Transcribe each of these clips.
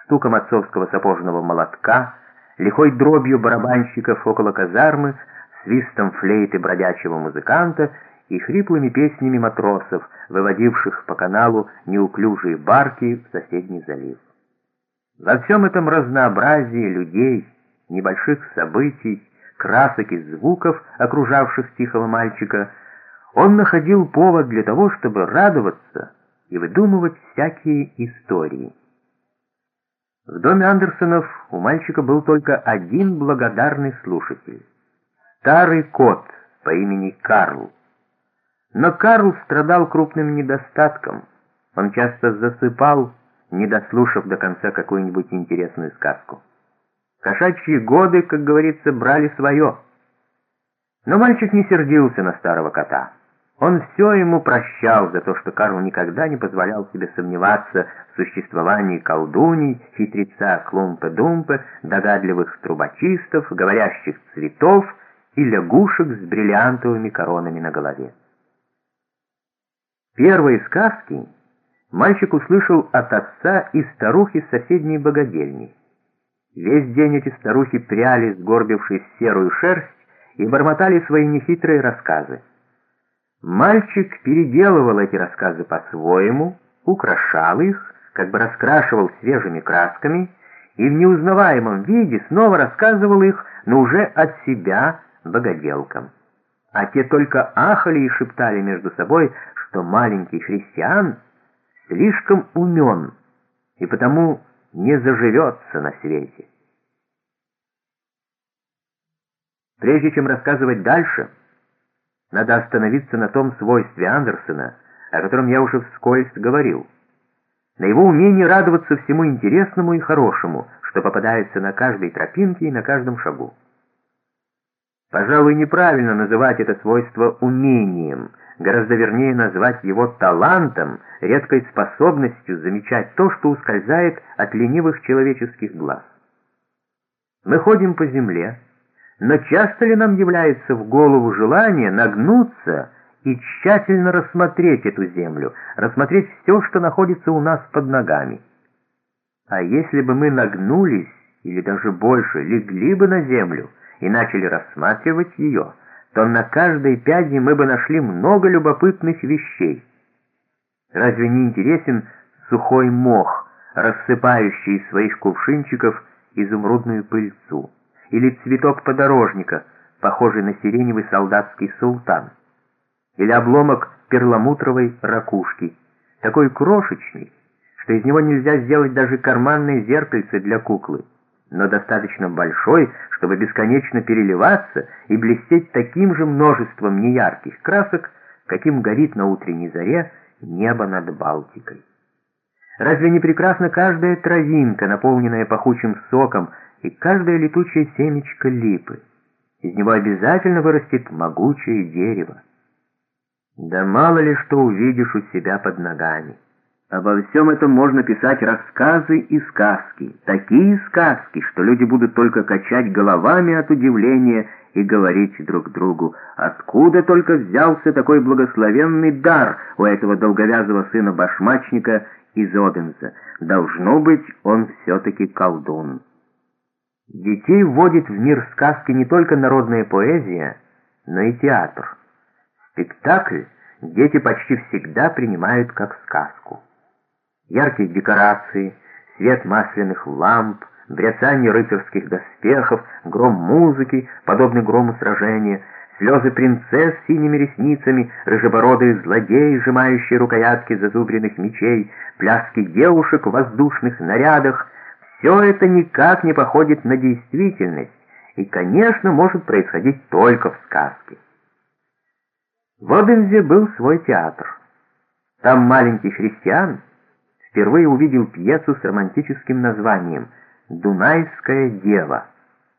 стуком отцовского сапожного молотка, лихой дробью барабанщиков около казармы, свистом флейты бродячего музыканта и хриплыми песнями матросов, выводивших по каналу неуклюжие барки в соседний залив. Во всем этом разнообразии людей, небольших событий, красок и звуков, окружавших тихого мальчика, он находил повод для того, чтобы радоваться и выдумывать всякие истории. В доме Андерсонов у мальчика был только один благодарный слушатель — старый кот по имени Карл. Но Карл страдал крупным недостатком. Он часто засыпал, не дослушав до конца какую-нибудь интересную сказку. Кошачьи годы, как говорится, брали свое. Но мальчик не сердился на старого кота. Он все ему прощал за то, что Карл никогда не позволял себе сомневаться в существовании колдуний, хитреца Клумпе-Думпе, догадливых трубочистов, говорящих цветов и лягушек с бриллиантовыми коронами на голове. Первые сказки мальчик услышал от отца и старухи с соседней богадельни. Весь день эти старухи пряли, сгорбившись в серую шерсть, и бормотали свои нехитрые рассказы. Мальчик переделывал эти рассказы по-своему, украшал их, как бы раскрашивал свежими красками, и в неузнаваемом виде снова рассказывал их, но уже от себя богоделкам. А те только ахали и шептали между собой, что маленький христиан слишком умен и потому не заживется на свете. Прежде чем рассказывать дальше, надо остановиться на том свойстве Андерсона, о котором я уже вскользь говорил, на его умении радоваться всему интересному и хорошему, что попадается на каждой тропинке и на каждом шагу. Пожалуй, неправильно называть это свойство умением, гораздо вернее назвать его талантом, редкой способностью замечать то, что ускользает от ленивых человеческих глаз. Мы ходим по земле, но часто ли нам является в голову желание нагнуться и тщательно рассмотреть эту землю, рассмотреть все, что находится у нас под ногами? А если бы мы нагнулись, или даже больше, легли бы на землю и начали рассматривать ее, то на каждой пяде мы бы нашли много любопытных вещей. Разве не интересен сухой мох, рассыпающий из своих кувшинчиков изумрудную пыльцу? Или цветок подорожника, похожий на сиреневый солдатский султан? Или обломок перламутровой ракушки, такой крошечный, что из него нельзя сделать даже карманное зеркальце для куклы, но достаточно большой, чтобы бесконечно переливаться и блестеть таким же множеством неярких красок, каким горит на утренней заре небо над Балтикой. Разве не прекрасна каждая травинка, наполненная пахучим соком, и каждое летучее семечко липы? Из него обязательно вырастет могучее дерево. Да мало ли что увидишь у себя под ногами. Обо всем этом можно писать рассказы и сказки. Такие сказки, что люди будут только качать головами от удивления и говорить друг другу: откуда только взялся такой благословенный дар у этого долговязого сына башмачника из Оденса? Должно быть, он все-таки колдун. Детей вводит в мир сказки не только народная поэзия, но и театр. Спектакль дети почти всегда принимают как сказку. Яркие декорации, свет масляных ламп, бряцание рыцарских доспехов, гром музыки, подобный грому сражения, слезы принцесс с синими ресницами, рыжебородые злодеи, сжимающие рукоятки зазубренных мечей, пляски девушек в воздушных нарядах — все это никак не походит на действительность и, конечно, может происходить только в сказке. В Оденсе был свой театр. Там маленький христиан впервые увидел пьесу с романтическим названием «Дунайская дева».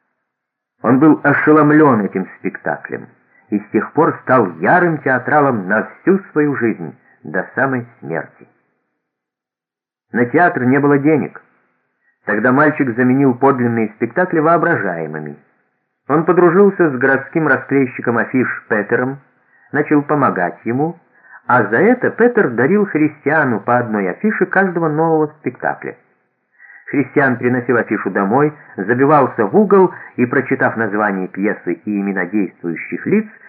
Он был ошеломлен этим спектаклем и с тех пор стал ярым театралом на всю свою жизнь, до самой смерти. На театр не было денег. Тогда мальчик заменил подлинные спектакли воображаемыми. Он подружился с городским расклейщиком афиш Петером, начал помогать ему, а за это Петер дарил христиану по одной афише каждого нового спектакля. Христиан приносил афишу домой, забивался в угол и, прочитав название пьесы и имена действующих лиц,